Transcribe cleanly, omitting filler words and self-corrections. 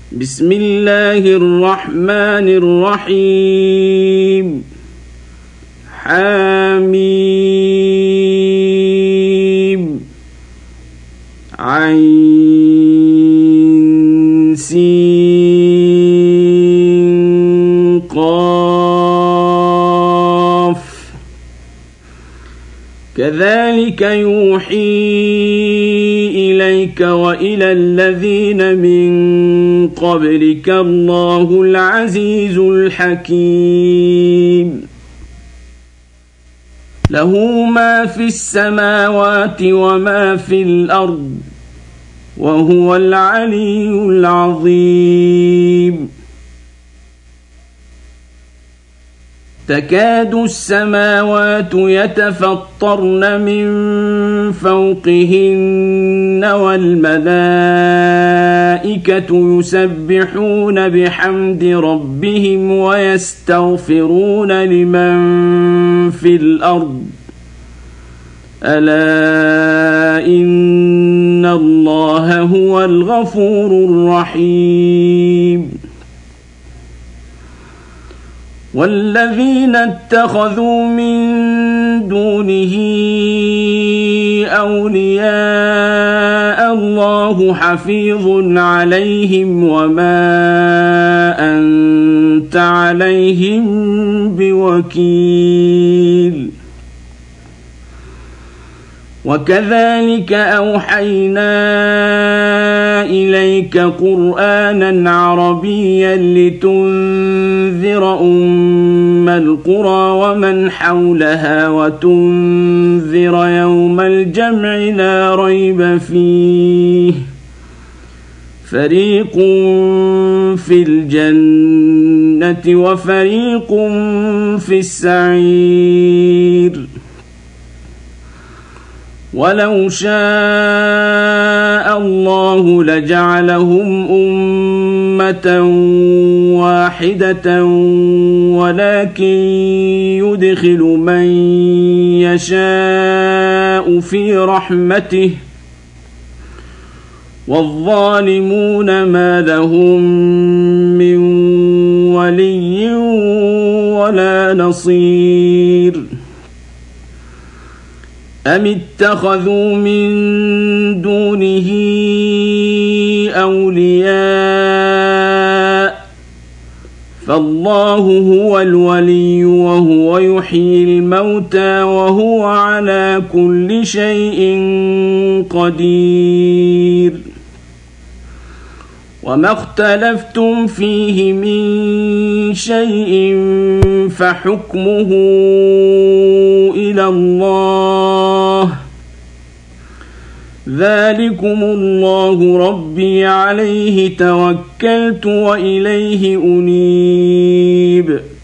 بسم الله الرحمن الرحيم حميم عين سين قاف كذلك يوحي إليك وإلى الذين من قبلك الله العزيز الحكيم له ما في السماوات وما في الأرض وهو العلي العظيم تكاد السماوات يتفطرن من فوقهن والملائكة يسبحون بحمد ربهم ويستغفرون لمن في الأرض ألا إن الله هو الغفور الرحيم والذين اتخذوا من دونه أولياء الله حفيظ عليهم وما أنت عليهم بوكيل وكذلك أوحينا إليك قرآنا عربيا لتنذر أم القرى ومن حولها وتنذر يوم الجمع لا ريب فيه فريق في الجنة وفريق في السعير ولو شاء الله لجعلهم أمة واحدة ولكن يدخل من يشاء في رحمته والظالمون ما لهم من ولي ولا نصير أم اتخذوا من دونه أولياء فالله هو الولي وهو يحيي الموتى وهو على كل شيء قدير وما اختلفتم فيه من شيء فحكمه إلى الله ذلكم الله ربي عليه توكلت وإليه أنيب